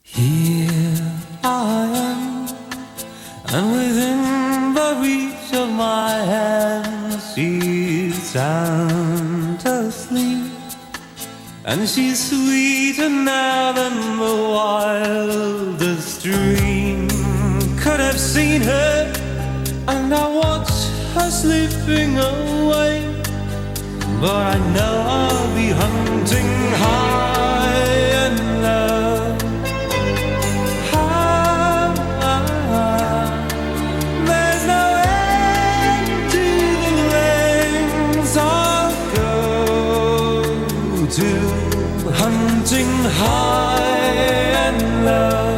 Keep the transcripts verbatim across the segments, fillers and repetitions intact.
Here I am, and within the reach of my hand, she's sound asleep, and she's sweeter now than the wildest dream could have seen her. And I watch her slipping away, but I know I'll be hunting high and low. There's no end to the lengths I'll go to, hunting high and low.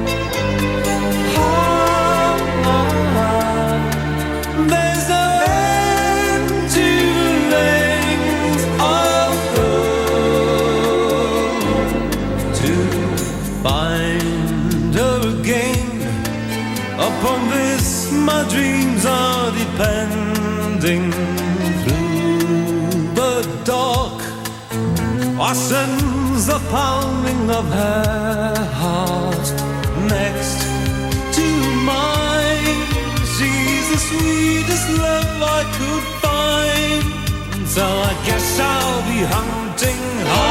There's no end to the lengths I'll go to find her again. Upon this my dreams are depending. Through the dark I sense the pounding of her heart next to mine. She's the sweetest love I could find, so I guess I'll be hunting hard.